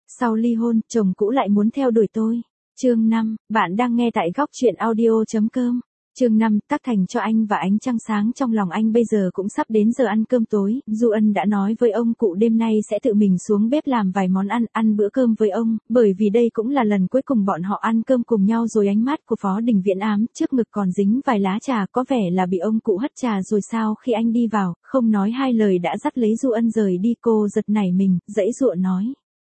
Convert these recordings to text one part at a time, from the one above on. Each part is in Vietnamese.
Sau ly hôn, chồng cũ lại muốn theo đuổi tôi. Chương 5, bạn đang nghe tại góc truyện audio.com. Chương 5, tác thành cho anh và ánh trăng sáng trong lòng anh bây giờ cũng sắp đến giờ ăn cơm tối. Du Ân đã nói với ông cụ đêm nay sẽ tự mình xuống bếp làm vài món ăn bữa cơm với ông, bởi vì đây cũng là lần cuối cùng bọn họ ăn cơm cùng nhau rồi. Ánh mắt của Phó Đình Viễn ám, trước ngực còn dính vài lá trà, có vẻ là bị ông cụ hất trà rồi sao. Khi anh đi vào, không nói hai lời đã dắt lấy Du Ân rời đi. Cô giật nảy mình, giãy giụa nói: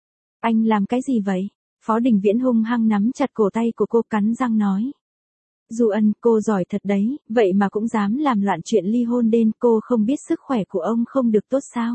Anh làm cái gì vậy? Phó Đình Viễn hung hăng nắm chặt cổ tay của cô, cắn răng nói: Du Ân, cô giỏi thật đấy, vậy mà cũng dám làm loạn chuyện ly hôn đến. Cô không biết sức khỏe của ông không được tốt sao?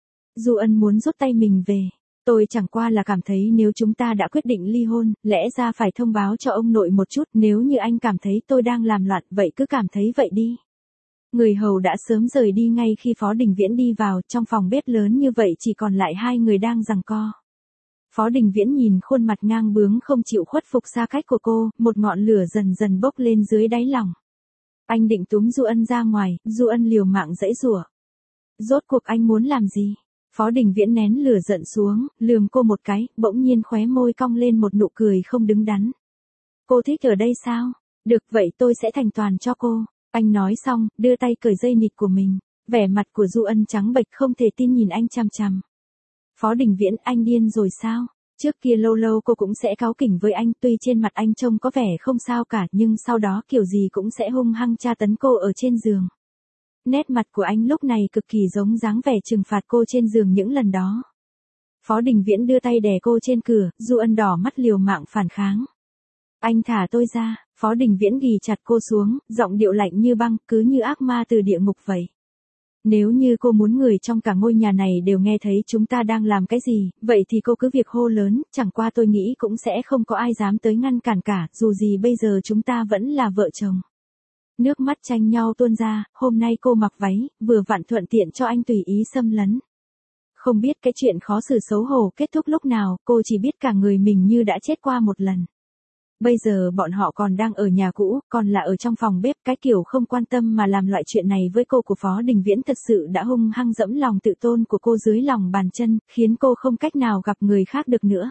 Du Ân muốn rút tay mình về. Tôi chẳng qua là cảm thấy nếu chúng ta đã quyết định ly hôn, lẽ ra phải thông báo cho ông nội một chút. Nếu như anh cảm thấy tôi đang làm loạn, vậy cứ cảm thấy vậy đi. Người hầu đã sớm rời đi ngay khi Phó Đình Viễn đi vào. Trong phòng bếp lớn như vậy chỉ còn lại hai người đang giằng co. Phó Đình Viễn nhìn khuôn mặt ngang bướng không chịu khuất phục xa cách của cô, một ngọn lửa dần dần bốc lên dưới đáy lòng. Anh định túm Du Ân ra ngoài, Du Ân liều mạng giãy giụa. Rốt cuộc anh muốn làm gì? Phó Đình Viễn nén lửa giận xuống, lườm cô một cái, bỗng nhiên khóe môi cong lên một nụ cười không đứng đắn. Cô thích ở đây sao? Được vậy tôi sẽ thành toàn cho cô. Anh nói xong, đưa tay cởi dây nịt của mình. Vẻ mặt của Du Ân trắng bệch không thể tin nhìn anh chằm chằm. Phó Đình Viễn, anh điên rồi sao? Trước kia lâu lâu cô cũng sẽ cáu kỉnh với anh, tuy trên mặt anh trông có vẻ không sao cả, nhưng sau đó kiểu gì cũng sẽ hung hăng tra tấn cô ở trên giường. Nét mặt của anh lúc này cực kỳ giống dáng vẻ trừng phạt cô trên giường những lần đó. Phó Đình Viễn đưa tay đè cô trên cửa, Du Ân đỏ mắt liều mạng phản kháng. Anh thả tôi ra. Phó Đình Viễn ghì chặt cô xuống, giọng điệu lạnh như băng, cứ như ác ma từ địa ngục vậy. Nếu như cô muốn người trong cả ngôi nhà này đều nghe thấy chúng ta đang làm cái gì, vậy thì cô cứ việc hô lớn, chẳng qua tôi nghĩ cũng sẽ không có ai dám tới ngăn cản cả, dù gì bây giờ chúng ta vẫn là vợ chồng. Nước mắt tranh nhau tuôn ra, hôm nay cô mặc váy, vừa vặn thuận tiện cho anh tùy ý xâm lấn. Không biết cái chuyện khó xử xấu hổ kết thúc lúc nào, cô chỉ biết cả người mình như đã chết qua một lần. Bây giờ bọn họ còn đang ở nhà cũ, còn là ở trong phòng bếp, cái kiểu không quan tâm mà làm loại chuyện này với cô của Phó Đình Viễn thật sự đã hung hăng dẫm lòng tự tôn của cô dưới lòng bàn chân, khiến cô không cách nào gặp người khác được nữa.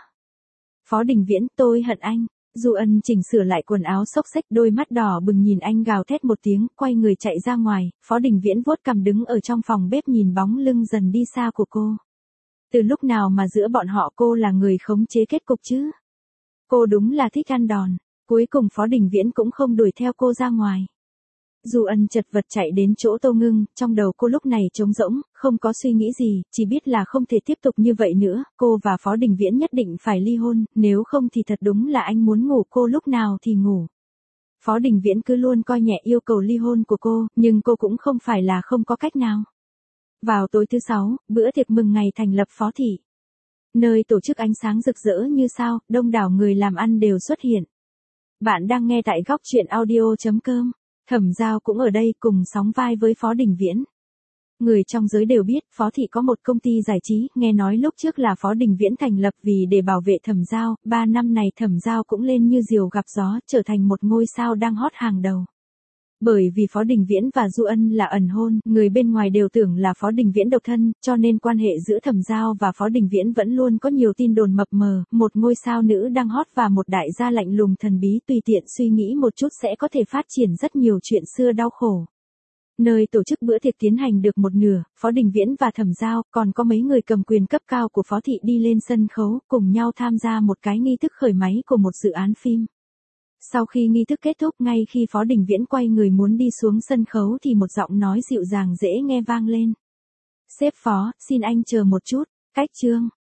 Phó Đình Viễn, tôi hận anh. Du Ân chỉnh sửa lại quần áo xốc xếch, đôi mắt đỏ bừng nhìn anh gào thét một tiếng, quay người chạy ra ngoài. Phó Đình Viễn vuốt cằm đứng ở trong phòng bếp nhìn bóng lưng dần đi xa của cô. Từ lúc nào mà giữa bọn họ cô là người khống chế kết cục chứ? Cô đúng là thích ăn đòn. Cuối cùng Phó Đình Viễn cũng không đuổi theo cô ra ngoài. Du Ân chật vật chạy đến chỗ Tô Ngưng, trong đầu cô lúc này trống rỗng, không có suy nghĩ gì, chỉ biết là không thể tiếp tục như vậy nữa, cô và Phó Đình Viễn nhất định phải ly hôn, nếu không thì thật đúng là anh muốn ngủ cô lúc nào thì ngủ. Phó Đình Viễn cứ luôn coi nhẹ yêu cầu ly hôn của cô, nhưng cô cũng không phải là không có cách nào. Vào tối thứ 6, bữa tiệc mừng ngày thành lập Phó thị. Nơi tổ chức ánh sáng rực rỡ như sao, đông đảo người làm ăn đều xuất hiện. Bạn đang nghe tại góc truyện audio.com. Thẩm Giao cũng ở đây cùng sóng vai với Phó Đình Viễn. Người trong giới đều biết Phó thị có một công ty giải trí, nghe nói lúc trước là Phó Đình Viễn thành lập vì để bảo vệ Thẩm Giao, 3 năm này Thẩm Giao cũng lên như diều gặp gió, trở thành một ngôi sao đang hot hàng đầu. Bởi vì Phó Đình Viễn và Du Ân là ẩn hôn, người bên ngoài đều tưởng là Phó Đình Viễn độc thân, cho nên quan hệ giữa Thẩm Giao và Phó Đình Viễn vẫn luôn có nhiều tin đồn mập mờ, một ngôi sao nữ đang hot và một đại gia lạnh lùng thần bí, tùy tiện suy nghĩ một chút sẽ có thể phát triển rất nhiều chuyện xưa đau khổ. Nơi tổ chức bữa tiệc tiến hành được một nửa, Phó Đình Viễn và Thẩm Giao, còn có mấy người cầm quyền cấp cao của Phó thị đi lên sân khấu, cùng nhau tham gia một cái nghi thức khởi máy của một dự án phim. Sau khi nghi thức kết thúc, ngay khi Phó Đình Viễn quay người muốn đi xuống sân khấu thì một giọng nói dịu dàng dễ nghe vang lên. Sếp Phó, xin anh chờ một chút. Cách chương.